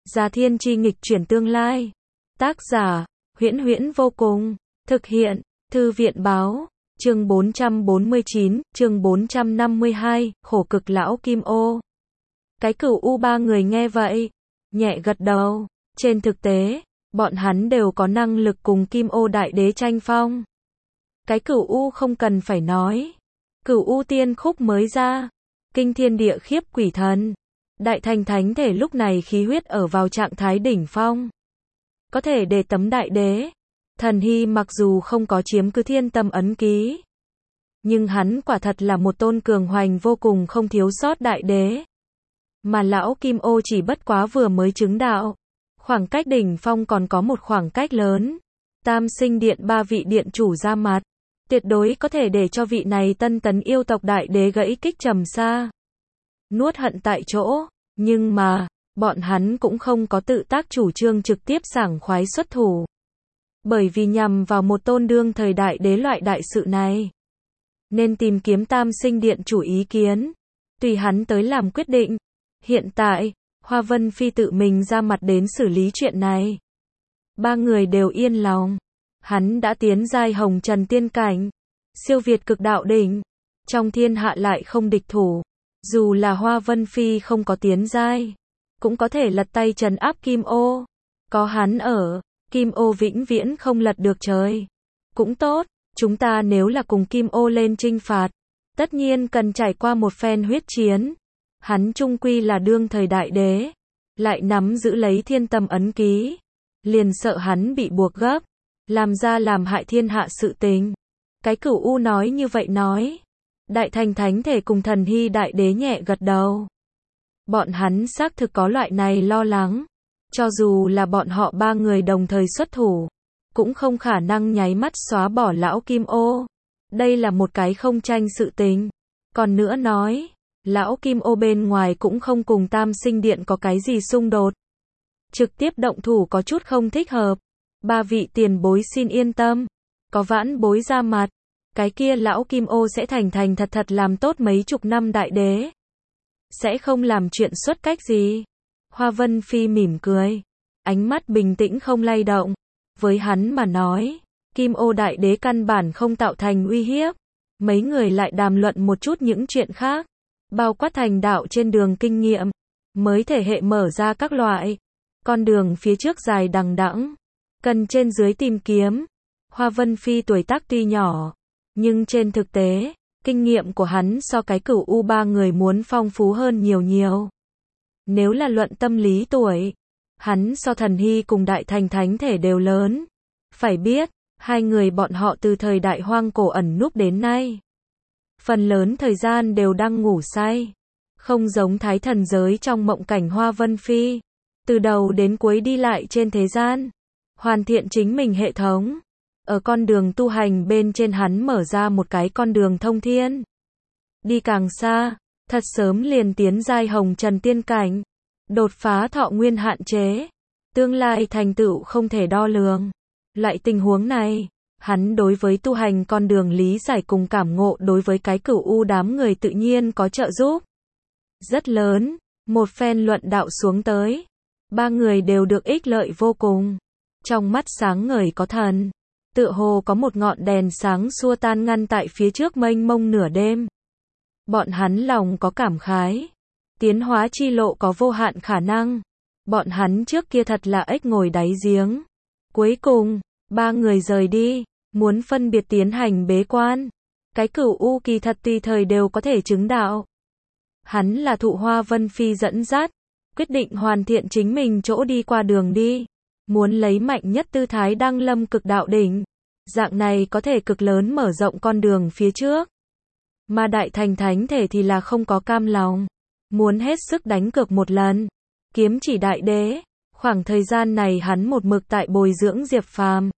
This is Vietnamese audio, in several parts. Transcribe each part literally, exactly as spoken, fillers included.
Già Thiên Chi nghịch chuyển tương lai. Tác giả, Huyễn Huyễn vô cùng. Thực hiện, Thư viện báo. Chương bốn trăm bốn mươi chín, chương bốn trăm năm mươi hai, khổ cực lão Kim Ô. Cái Cửu U ba người nghe vậy, nhẹ gật đầu. Trên thực tế, bọn hắn đều có năng lực cùng Kim Ô Đại Đế tranh phong. Cái Cửu U không cần phải nói. Cửu U tiên khúc mới ra, kinh thiên địa khiếp quỷ thần. Đại thành thánh thể lúc này khí huyết ở vào trạng thái đỉnh phong. Có thể để tấm đại đế. Thần Hy mặc dù không có chiếm cứ thiên tâm ấn ký, nhưng hắn quả thật là một tôn cường hoành vô cùng không thiếu sót đại đế. Mà lão Kim Ô chỉ bất quá vừa mới chứng đạo. Khoảng cách đỉnh phong còn có một khoảng cách lớn. Tam sinh điện ba vị điện chủ ra mặt. Tuyệt đối có thể để cho vị này tân tấn yêu tộc đại đế gãy kích trầm xa. Nuốt hận tại chỗ. Nhưng mà, bọn hắn cũng không có tự tác chủ trương trực tiếp sảng khoái xuất thủ. Bởi vì nhằm vào một tôn đương thời đại đế loại đại sự này, nên tìm kiếm tam sinh điện chủ ý kiến. Tùy hắn tới làm quyết định. Hiện tại, Hoa Vân Phi tự mình ra mặt đến xử lý chuyện này. Ba người đều yên lòng. Hắn đã tiến giai hồng trần tiên cảnh. Siêu việt cực đạo đỉnh. Trong thiên hạ lại không địch thủ. Dù là Hoa Vân Phi không có tiến giai, cũng có thể lật tay trấn áp Kim Ô. Có hắn ở, Kim Ô vĩnh viễn không lật được trời. Cũng tốt, chúng ta nếu là cùng Kim Ô lên chinh phạt, tất nhiên cần trải qua một phen huyết chiến. Hắn chung quy là đương thời đại đế, lại nắm giữ lấy thiên tâm ấn ký. Liền sợ hắn bị buộc gấp, làm ra làm hại thiên hạ sự tình. Cái Cửu U nói như vậy nói. Đại thành thánh thể cùng Thần Hy đại đế nhẹ gật đầu. Bọn hắn xác thực có loại này lo lắng. Cho dù là bọn họ ba người đồng thời xuất thủ, cũng không khả năng nháy mắt xóa bỏ lão Kim Ô. Đây là một cái không tranh sự tình. Còn nữa nói, lão Kim Ô bên ngoài cũng không cùng tam sinh điện có cái gì xung đột. Trực tiếp động thủ có chút không thích hợp. Ba vị tiền bối xin yên tâm. Có vãn bối ra mặt, cái kia lão Kim Ô sẽ thành thành thật thật làm tốt mấy chục năm đại đế. Sẽ không làm chuyện xuất cách gì. Hoa Vân Phi mỉm cười. Ánh mắt bình tĩnh không lay động. Với hắn mà nói, Kim Ô đại đế căn bản không tạo thành uy hiếp. Mấy người lại đàm luận một chút những chuyện khác. Bao quát thành đạo trên đường kinh nghiệm. Mới thể hệ mở ra các loại. Con đường phía trước dài đằng đẵng. Cần trên dưới tìm kiếm. Hoa Vân Phi tuổi tác tuy nhỏ, nhưng trên thực tế, kinh nghiệm của hắn so cái Cửu U ba người muốn phong phú hơn nhiều nhiều. Nếu là luận tâm lý tuổi, hắn so Thần Hy cùng Đại Thành Thánh Thể đều lớn. Phải biết, hai người bọn họ từ thời đại hoang cổ ẩn núp đến nay, phần lớn thời gian đều đang ngủ say. Không giống thái thần giới trong mộng cảnh Hoa Vân Phi, từ đầu đến cuối đi lại trên thế gian, hoàn thiện chính mình hệ thống. Ở con đường tu hành bên trên hắn mở ra một cái con đường thông thiên. Đi càng xa, thật sớm liền tiến giai hồng trần tiên cảnh. Đột phá thọ nguyên hạn chế. Tương lai thành tựu không thể đo lường. Loại tình huống này, hắn đối với tu hành con đường lý giải cùng cảm ngộ đối với cái Cửu U đám người tự nhiên có trợ giúp rất lớn. Một phen luận đạo xuống tới, ba người đều được ích lợi vô cùng. Trong mắt sáng ngời có thần. Tựa hồ có một ngọn đèn sáng xua tan ngăn tại phía trước mênh mông nửa đêm. Bọn hắn lòng có cảm khái. Tiến hóa chi lộ có vô hạn khả năng. Bọn hắn trước kia thật là ếch ngồi đáy giếng. Cuối cùng, ba người rời đi, muốn phân biệt tiến hành bế quan. Cái Cửu U kỳ thật tùy thời đều có thể chứng đạo. Hắn là thụ Hoa Vân Phi dẫn dắt, quyết định hoàn thiện chính mình chỗ đi qua đường đi. Muốn lấy mạnh nhất tư thái đăng lâm cực đạo đỉnh. Dạng này có thể cực lớn mở rộng con đường phía trước. Mà Đại Thành Thánh Thể thì là không có cam lòng. Muốn hết sức đánh cược một lần. Kiếm chỉ đại đế. Khoảng thời gian này hắn một mực tại bồi dưỡng Diệp Phàm.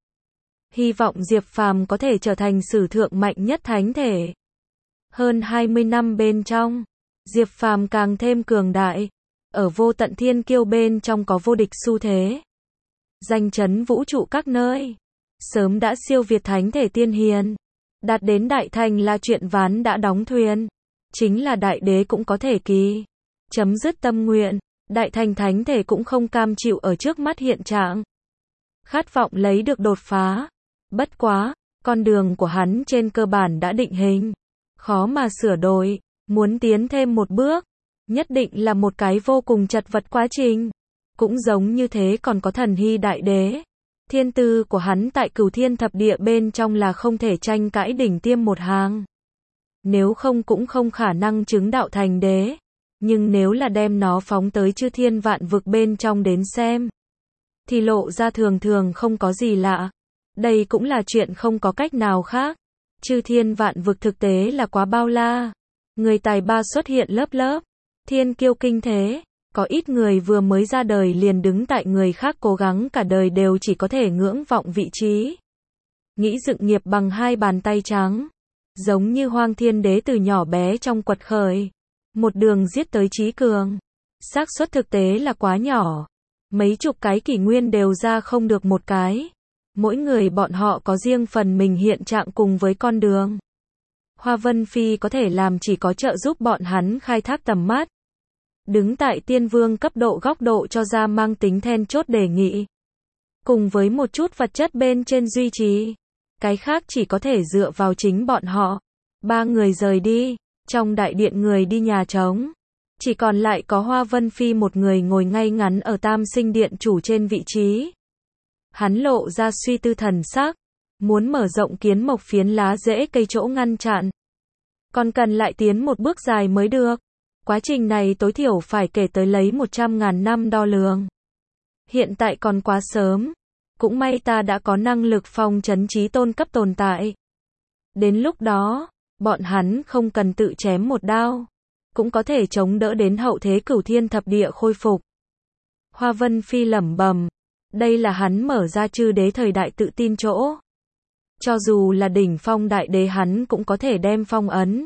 Hy vọng Diệp Phàm có thể trở thành sử thượng mạnh nhất thánh thể. Hơn hai mươi năm bên trong, Diệp Phàm càng thêm cường đại. Ở vô tận thiên kiêu bên trong có vô địch xu thế. Danh chấn vũ trụ các nơi. Sớm đã siêu việt thánh thể tiên hiền. Đạt đến đại thành là chuyện ván đã đóng thuyền. Chính là đại đế cũng có thể kỳ. Chấm dứt tâm nguyện. Đại thành thánh thể cũng không cam chịu ở trước mắt hiện trạng. Khát vọng lấy được đột phá. Bất quá, con đường của hắn trên cơ bản đã định hình. Khó mà sửa đổi, muốn tiến thêm một bước. Nhất định là một cái vô cùng chật vật quá trình. Cũng giống như thế còn có thần hy đại đế. Thiên tư của hắn tại cửu thiên thập địa bên trong là không thể tranh cãi đỉnh tiêm một hàng. Nếu không cũng không khả năng chứng đạo thành đế. Nhưng nếu là đem nó phóng tới chư thiên vạn vực bên trong đến xem, thì lộ ra thường thường không có gì lạ. Đây cũng là chuyện không có cách nào khác. Chư thiên vạn vực thực tế là quá bao la. Người tài ba xuất hiện lớp lớp. Thiên kiêu kinh thế. Có ít người vừa mới ra đời liền đứng tại người khác cố gắng cả đời đều chỉ có thể ngưỡng vọng vị trí. Nghĩ dựng nghiệp bằng hai bàn tay trắng. Giống như Hoang Thiên Đế từ nhỏ bé trong quật khởi. Một đường giết tới trí cường. Xác suất thực tế là quá nhỏ. Mấy chục cái kỷ nguyên đều ra không được một cái. Mỗi người bọn họ có riêng phần mình hiện trạng cùng với con đường. Hoa Vân Phi có thể làm chỉ có trợ giúp bọn hắn khai thác tầm mắt. Đứng tại tiên vương cấp độ góc độ cho ra mang tính then chốt đề nghị. Cùng với một chút vật chất bên trên duy trì. Cái khác chỉ có thể dựa vào chính bọn họ. Ba người rời đi. Trong đại điện người đi nhà trống. Chỉ còn lại có Hoa Vân Phi một người ngồi ngay ngắn ở Tam Sinh Điện chủ trên vị trí. Hắn lộ ra suy tư thần sắc. Muốn mở rộng kiến mộc phiến lá rễ cây chỗ ngăn chặn. Còn cần lại tiến một bước dài mới được. Quá trình này tối thiểu phải kể tới lấy một trăm ngàn năm đo lường. Hiện tại còn quá sớm. Cũng may ta đã có năng lực phong trấn trí tôn cấp tồn tại. Đến lúc đó, bọn hắn không cần tự chém một đao. Cũng có thể chống đỡ đến hậu thế cửu thiên thập địa khôi phục. Hoa Vân Phi lẩm bẩm. Đây là hắn mở ra chư đế thời đại tự tin chỗ. Cho dù là đỉnh phong đại đế hắn cũng có thể đem phong ấn.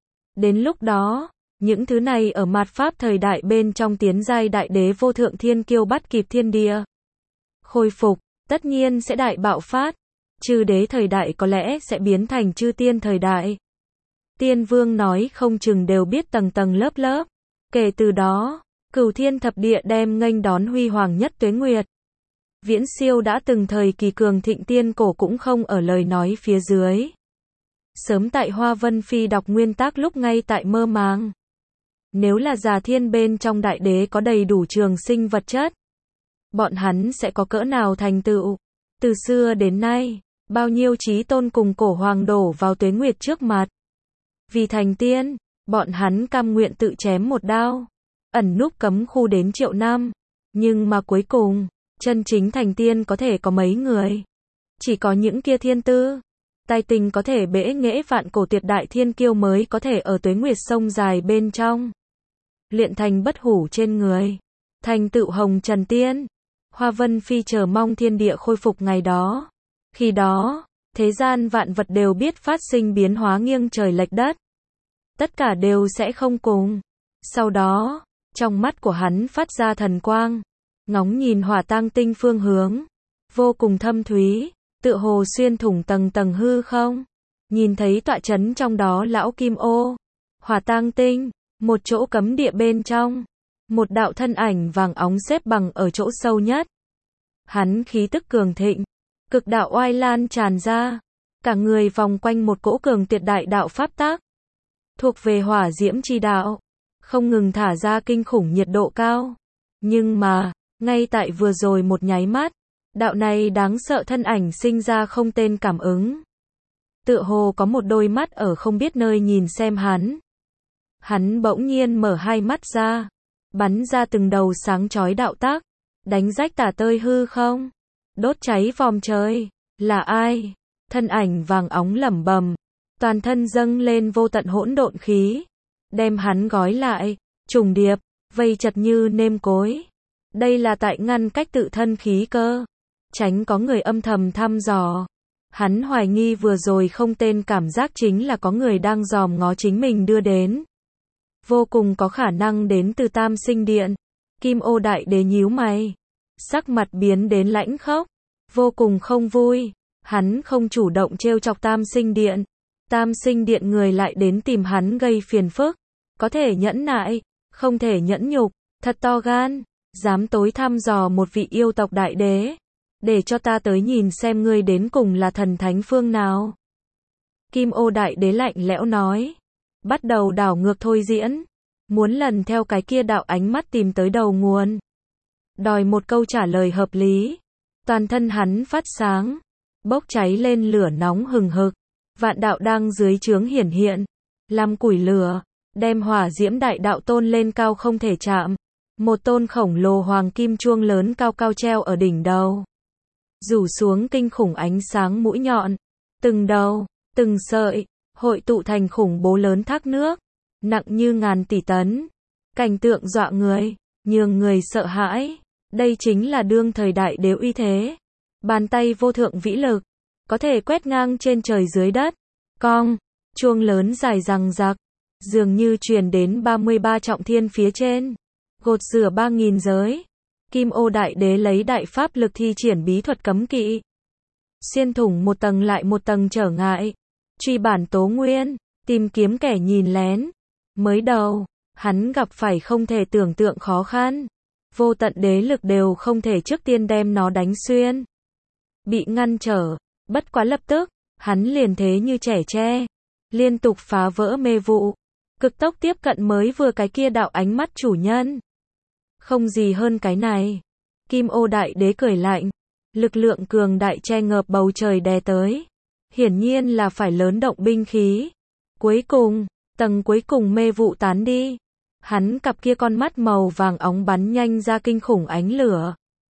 Đến lúc đó, những thứ này ở mạt pháp thời đại bên trong tiến giai đại đế vô thượng thiên kiêu bắt kịp thiên địa. Khôi phục, tất nhiên sẽ đại bạo phát. Chư đế thời đại có lẽ sẽ biến thành chư tiên thời đại. Tiên vương nói không chừng đều biết tầng tầng lớp lớp. Kể từ đó, cửu thiên thập địa đem nghênh đón huy hoàng nhất tuế nguyệt. Viễn siêu đã từng thời kỳ cường thịnh tiên cổ cũng không ở lời nói phía dưới. Sớm tại Hoa Vân Phi đọc nguyên tác lúc ngay tại mơ màng. Nếu là già thiên bên trong đại đế có đầy đủ trường sinh vật chất, bọn hắn sẽ có cỡ nào thành tựu. Từ xưa đến nay, bao nhiêu chí tôn cùng cổ hoàng đổ vào tuế nguyệt trước mặt. Vì thành tiên, bọn hắn cam nguyện tự chém một đao. Ẩn núp cấm khu đến triệu năm. Nhưng mà cuối cùng, chân chính thành tiên có thể có mấy người. Chỉ có những kia thiên tư. Tài tình có thể bẽ nghễ vạn cổ tuyệt đại thiên kiêu mới có thể ở tuế nguyệt sông dài bên trong. Luyện thành bất hủ trên người. Thành tựu hồng trần tiên. Hoa Vân Phi chờ mong thiên địa khôi phục ngày đó. Khi đó, thế gian vạn vật đều biết phát sinh biến hóa nghiêng trời lệch đất. Tất cả đều sẽ không cùng. Sau đó, trong mắt của hắn phát ra thần quang. Ngóng nhìn hỏa tang tinh phương hướng. Vô cùng thâm thúy. Tựa hồ xuyên thủng tầng tầng hư không. Nhìn thấy tọa chấn trong đó lão kim ô. Hỏa tang tinh. Một chỗ cấm địa bên trong. Một đạo thân ảnh vàng óng xếp bằng ở chỗ sâu nhất. Hắn khí tức cường thịnh. Cực đạo oai lan tràn ra. Cả người vòng quanh một cỗ cường tuyệt đại đạo pháp tác. Thuộc về hỏa diễm chi đạo. Không ngừng thả ra kinh khủng nhiệt độ cao. Nhưng mà, ngay tại vừa rồi một nháy mắt. Đạo này đáng sợ thân ảnh sinh ra không tên cảm ứng. Tựa hồ có một đôi mắt ở không biết nơi nhìn xem hắn. Hắn bỗng nhiên mở hai mắt ra. Bắn ra từng đầu sáng chói đạo tác. Đánh rách tả tơi hư không. Đốt cháy vòm trời. Là ai? Thân ảnh vàng óng lẩm bẩm. Toàn thân dâng lên vô tận hỗn độn khí. Đem hắn gói lại. Trùng điệp. Vây chặt như nêm cối. Đây là tại ngăn cách tự thân khí cơ. Tránh có người âm thầm thăm dò. Hắn hoài nghi vừa rồi không tên cảm giác chính là có người đang dòm ngó chính mình đưa đến. Vô cùng có khả năng đến từ Tam Sinh Điện. Kim ô đại đế nhíu mày. Sắc mặt biến đến lãnh khốc. Vô cùng không vui. Hắn không chủ động trêu chọc Tam Sinh Điện. Tam Sinh Điện người lại đến tìm hắn gây phiền phức. Có thể nhẫn nại. Không thể nhẫn nhục. Thật to gan, dám tối thăm dò một vị yêu tộc đại đế. Để cho ta tới nhìn xem ngươi đến cùng là thần thánh phương nào. Kim Ô đại đế lạnh lẽo nói. Bắt đầu đảo ngược thôi diễn. Muốn lần theo cái kia đạo ánh mắt tìm tới đầu nguồn. Đòi một câu trả lời hợp lý. Toàn thân hắn phát sáng. Bốc cháy lên lửa nóng hừng hực. Vạn đạo đang dưới trướng hiển hiện. Làm củi lửa. Đem hỏa diễm đại đạo tôn lên cao không thể chạm. Một tôn khổng lồ hoàng kim chuông lớn cao cao treo ở đỉnh đầu. Rủ xuống kinh khủng ánh sáng mũi nhọn. Từng đầu, từng sợi, hội tụ thành khủng bố lớn thác nước. Nặng như ngàn tỷ tấn. Cảnh tượng dọa người, nhường người sợ hãi. Đây chính là đương thời đại đế uy thế. Bàn tay vô thượng vĩ lực. Có thể quét ngang trên trời dưới đất. Cong, chuông lớn dài rằng rạc. Dường như truyền đến ba mươi ba trọng thiên phía trên. Gột rửa ba nghìn giới. Kim Ô đại đế lấy đại pháp lực thi triển bí thuật cấm kỵ. Xuyên thủng một tầng lại một tầng trở ngại. Truy bản tố nguyên. Tìm kiếm kẻ nhìn lén. Mới đầu, hắn gặp phải không thể tưởng tượng khó khăn. Vô tận đế lực đều không thể trước tiên đem nó đánh xuyên. Bị ngăn trở. Bất quá lập tức, hắn liền thế như trẻ tre. Liên tục phá vỡ mê vụ. Cực tốc tiếp cận mới vừa cái kia đạo ánh mắt chủ nhân. Không gì hơn cái này. Kim Ô đại đế cười lạnh. Lực lượng cường đại che ngợp bầu trời đè tới. Hiển nhiên là phải lớn động binh khí. Cuối cùng, tầng cuối cùng mê vụ tán đi. Hắn cặp kia con mắt màu vàng óng bắn nhanh ra kinh khủng ánh lửa.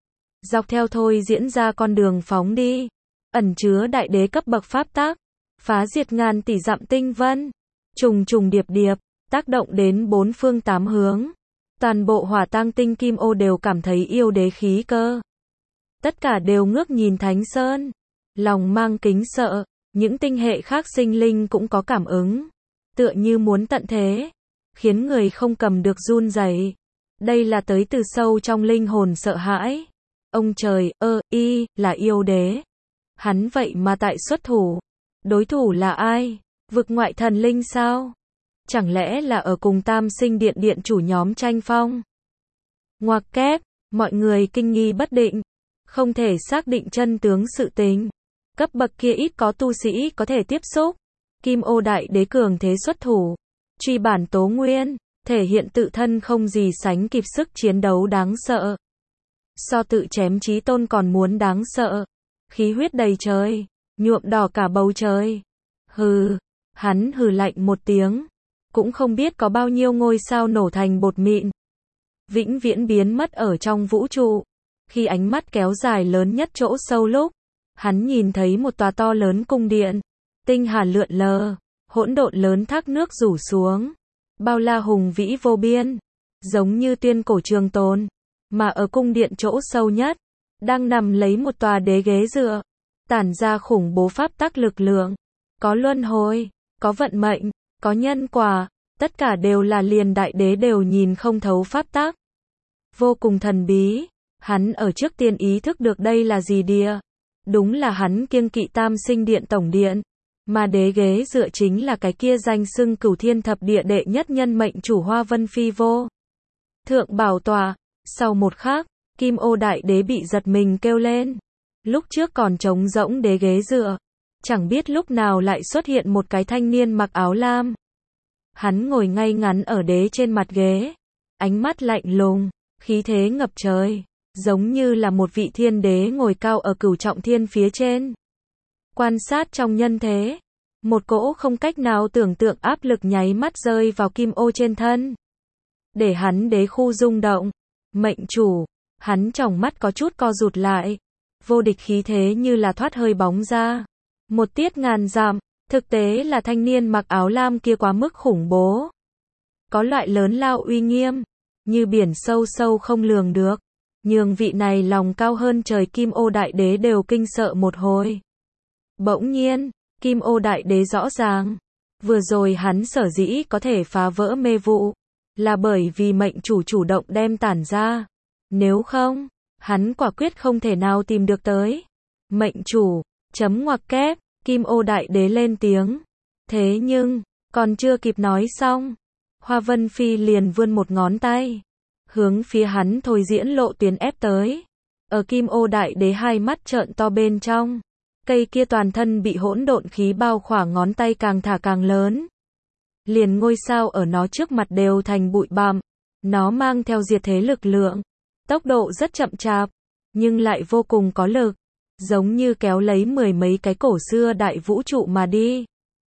Dọc theo thôi diễn ra con đường phóng đi. Ẩn chứa đại đế cấp bậc pháp tác. Phá diệt ngàn tỷ dặm tinh vân. Trùng trùng điệp điệp. Tác động đến bốn phương tám hướng. Toàn bộ hỏa tang tinh Kim Ô đều cảm thấy yêu đế khí cơ. Tất cả đều ngước nhìn Thánh Sơn. Lòng mang kính sợ. Những tinh hệ khác sinh linh cũng có cảm ứng. Tựa như muốn tận thế. Khiến người không cầm được run rẩy. Đây là tới từ sâu trong linh hồn sợ hãi. Ông trời, ơ, y, là yêu đế. Hắn vậy mà tại xuất thủ. Đối thủ là ai? Vực ngoại thần linh sao? Chẳng lẽ là ở cùng Tam Sinh Điện điện chủ nhóm tranh phong? Ngoặc kép, mọi người kinh nghi bất định. Không thể xác định chân tướng sự tình. Cấp bậc kia ít có tu sĩ có thể tiếp xúc. Kim Ô đại đế cường thế xuất thủ. Truy bản tố nguyên, thể hiện tự thân không gì sánh kịp sức chiến đấu đáng sợ. So tự chém chí tôn còn muốn đáng sợ. Khí huyết đầy trời, nhuộm đỏ cả bầu trời. Hừ, hắn hừ lạnh một tiếng. Cũng không biết có bao nhiêu ngôi sao nổ thành bột mịn. Vĩnh viễn biến mất ở trong vũ trụ. Khi ánh mắt kéo dài lớn nhất chỗ sâu lúc, hắn nhìn thấy một tòa to lớn cung điện. Tinh hà lượn lờ, hỗn độn lớn thác nước rủ xuống. Bao la hùng vĩ vô biên, giống như tuyên cổ trường tồn. Mà ở cung điện chỗ sâu nhất, đang nằm lấy một tòa đế ghế dựa. Tản ra khủng bố pháp tắc lực lượng. Có luân hồi, có vận mệnh, có nhân quả. Tất cả đều là liền đại đế đều nhìn không thấu pháp tắc. Vô cùng thần bí. Hắn ở trước tiên ý thức được đây là gì địa. Đúng là hắn kiêng kỵ Tam Sinh Điện tổng điện. Mà đế ghế dựa chính là cái kia danh xưng cửu thiên thập địa đệ nhất nhân mệnh chủ Hoa Vân Phi vô thượng bảo tòa. Sau một khắc, Kim Ô đại đế bị giật mình kêu lên. Lúc trước còn trống rỗng đế ghế dựa. Chẳng biết lúc nào lại xuất hiện một cái thanh niên mặc áo lam. Hắn ngồi ngay ngắn ở đế trên mặt ghế. Ánh mắt lạnh lùng, khí thế ngập trời. Giống như là một vị thiên đế ngồi cao ở cửu trọng thiên phía trên. Quan sát trong nhân thế. Một cỗ không cách nào tưởng tượng áp lực nháy mắt rơi vào Kim Ô trên thân. Để hắn đế khu rung động. Mệnh chủ. Hắn tròng mắt có chút co rụt lại. Vô địch khí thế như là thoát hơi bóng ra. Một tiết ngàn dặm. Thực tế là thanh niên mặc áo lam kia quá mức khủng bố. Có loại lớn lao uy nghiêm. Như biển sâu sâu không lường được. Nhường vị này lòng cao hơn trời Kim Ô đại đế đều kinh sợ một hồi. Bỗng nhiên, Kim Ô đại đế rõ ràng. Vừa rồi hắn sở dĩ có thể phá vỡ mê vụ. Là bởi vì mệnh chủ chủ động đem tản ra. Nếu không, hắn quả quyết không thể nào tìm được tới. Mệnh chủ, chấm ngoặc kép, Kim Ô đại đế lên tiếng. Thế nhưng, còn chưa kịp nói xong. Hoa Vân Phi liền vươn một ngón tay. hướng phía hắn thôi diễn lộ tuyến ép tới. Ở Kim Ô Đại Đế hai mắt trợn to bên trong, cây kia toàn thân bị hỗn độn khí bao khỏa ngón tay càng thả càng lớn. Liền ngôi sao ở nó trước mặt đều thành bụi bặm, nó mang theo diệt thế lực lượng, tốc độ rất chậm chạp, nhưng lại vô cùng có lực, giống như kéo lấy mười mấy cái cổ xưa đại vũ trụ mà đi.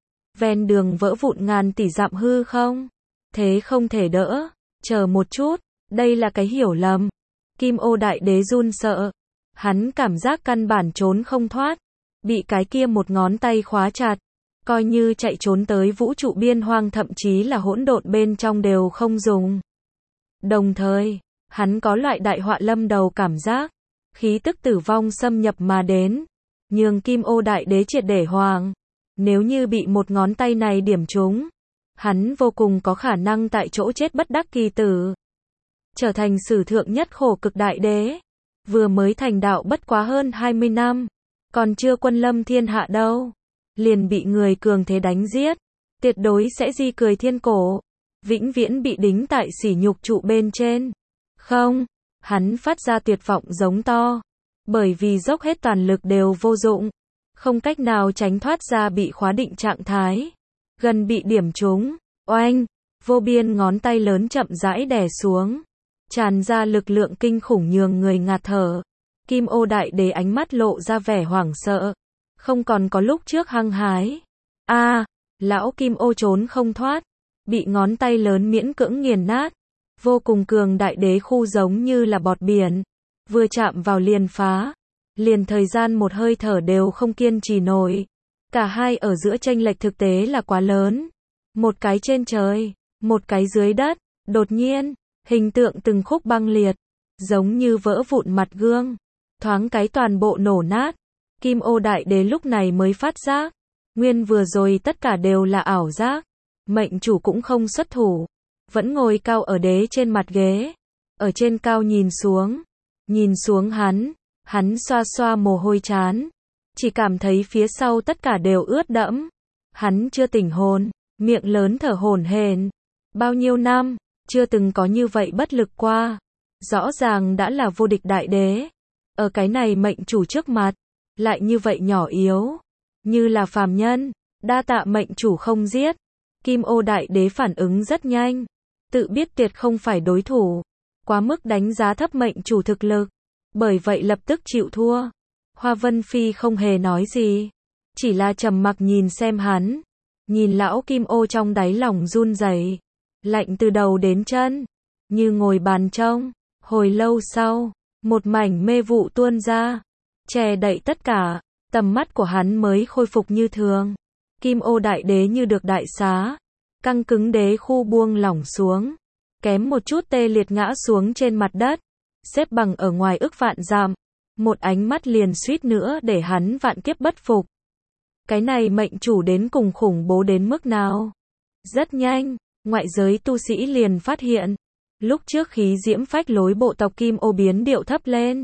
Ven đường vỡ vụn ngàn tỷ dặm hư không, thế không thể đỡ, chờ một chút, đây là cái hiểu lầm. Kim Ô Đại Đế run sợ, hắn cảm giác căn bản trốn không thoát, bị cái kia một ngón tay khóa chặt, coi như chạy trốn tới vũ trụ biên hoang thậm chí là hỗn độn bên trong đều không dùng. Đồng thời, hắn có loại đại họa lâm đầu cảm giác, khí tức tử vong xâm nhập mà đến, nhường Kim Ô Đại Đế triệt để hoàng. Nếu như bị một ngón tay này điểm trúng, hắn vô cùng có khả năng tại chỗ chết bất đắc kỳ tử, trở thành sử thượng nhất khổ cực đại đế. Vừa mới thành đạo bất quá hơn hai mươi năm, còn chưa quân lâm thiên hạ đâu, liền bị người cường thế đánh giết, tuyệt đối sẽ di cười thiên cổ, vĩnh viễn bị đính tại sỉ nhục trụ bên trên. Không, hắn phát ra tuyệt vọng giống to, bởi vì dốc hết toàn lực đều vô dụng, không cách nào tránh thoát ra bị khóa định trạng thái, gần bị điểm trúng, oanh, vô biên ngón tay lớn chậm rãi đè xuống, tràn ra lực lượng kinh khủng nhường người ngạt thở. Kim Ô Đại Đế ánh mắt lộ ra vẻ hoảng sợ, không còn có lúc trước hăng hái. A, à, lão Kim Ô trốn không thoát, bị ngón tay lớn miễn cưỡng nghiền nát, vô cùng cường đại đế khu giống như là bọt biển, vừa chạm vào liền phá, liền thời gian một hơi thở đều không kiên trì nổi. Cả hai ở giữa chênh lệch thực tế là quá lớn, một cái trên trời, một cái dưới đất, đột nhiên, hình tượng từng khúc băng liệt, giống như vỡ vụn mặt gương, thoáng cái toàn bộ nổ nát. Kim Ô Đại Đế lúc này mới phát giác, nguyên vừa rồi tất cả đều là ảo giác, mệnh chủ cũng không xuất thủ, vẫn ngồi cao ở đế trên mặt ghế, ở trên cao nhìn xuống, nhìn xuống hắn, hắn xoa xoa mồ hôi trán, chỉ cảm thấy phía sau tất cả đều ướt đẫm, hắn chưa tỉnh hồn, miệng lớn thở hổn hển, bao nhiêu năm, chưa từng có như vậy bất lực qua, rõ ràng đã là vô địch đại đế, ở cái này mệnh chủ trước mặt, lại như vậy nhỏ yếu, như là phàm nhân. Đa tạ mệnh chủ không giết. Kim Ô Đại Đế phản ứng rất nhanh, tự biết tuyệt không phải đối thủ, quá mức đánh giá thấp mệnh chủ thực lực, bởi vậy lập tức chịu thua. Hoa Vân Phi không hề nói gì, chỉ là trầm mặc nhìn xem hắn, nhìn lão Kim Ô trong đáy lòng run rẩy, lạnh từ đầu đến chân, như ngồi bàn trông. Hồi lâu sau, một mảnh mê vụ tuôn ra, che đậy tất cả, tầm mắt của hắn mới khôi phục như thường. Kim Ô Đại Đế như được đại xá, căng cứng đế khu buông lỏng xuống, kém một chút tê liệt ngã xuống trên mặt đất, xếp bằng ở ngoài ức vạn dặm, một ánh mắt liền suýt nữa để hắn vạn kiếp bất phục. Cái này mệnh chủ đến cùng khủng bố đến mức nào? Rất nhanh, ngoại giới tu sĩ liền phát hiện, lúc trước khí diễm phách lối bộ tộc Kim Ô biến điệu thấp lên,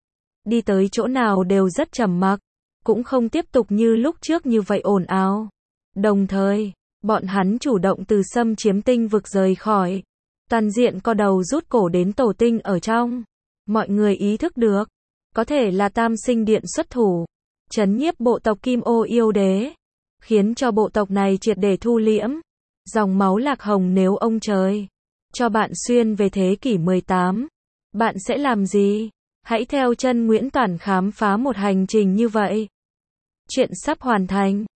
đi tới chỗ nào đều rất trầm mặc, cũng không tiếp tục như lúc trước như vậy ồn ào. Đồng thời, bọn hắn chủ động từ xâm chiếm tinh vực rời khỏi, toàn diện co đầu rút cổ đến tổ tinh ở trong. Mọi người ý thức được, có thể là Tam Sinh Điện xuất thủ, trấn nhiếp bộ tộc Kim Ô yêu đế, khiến cho bộ tộc này triệt để thu liễm. Dòng máu lạc hồng, nếu ông trời cho bạn xuyên về thế kỷ mười tám, bạn sẽ làm gì? Hãy theo chân Nguyễn Toản khám phá một hành trình như vậy. Chuyện sắp hoàn thành.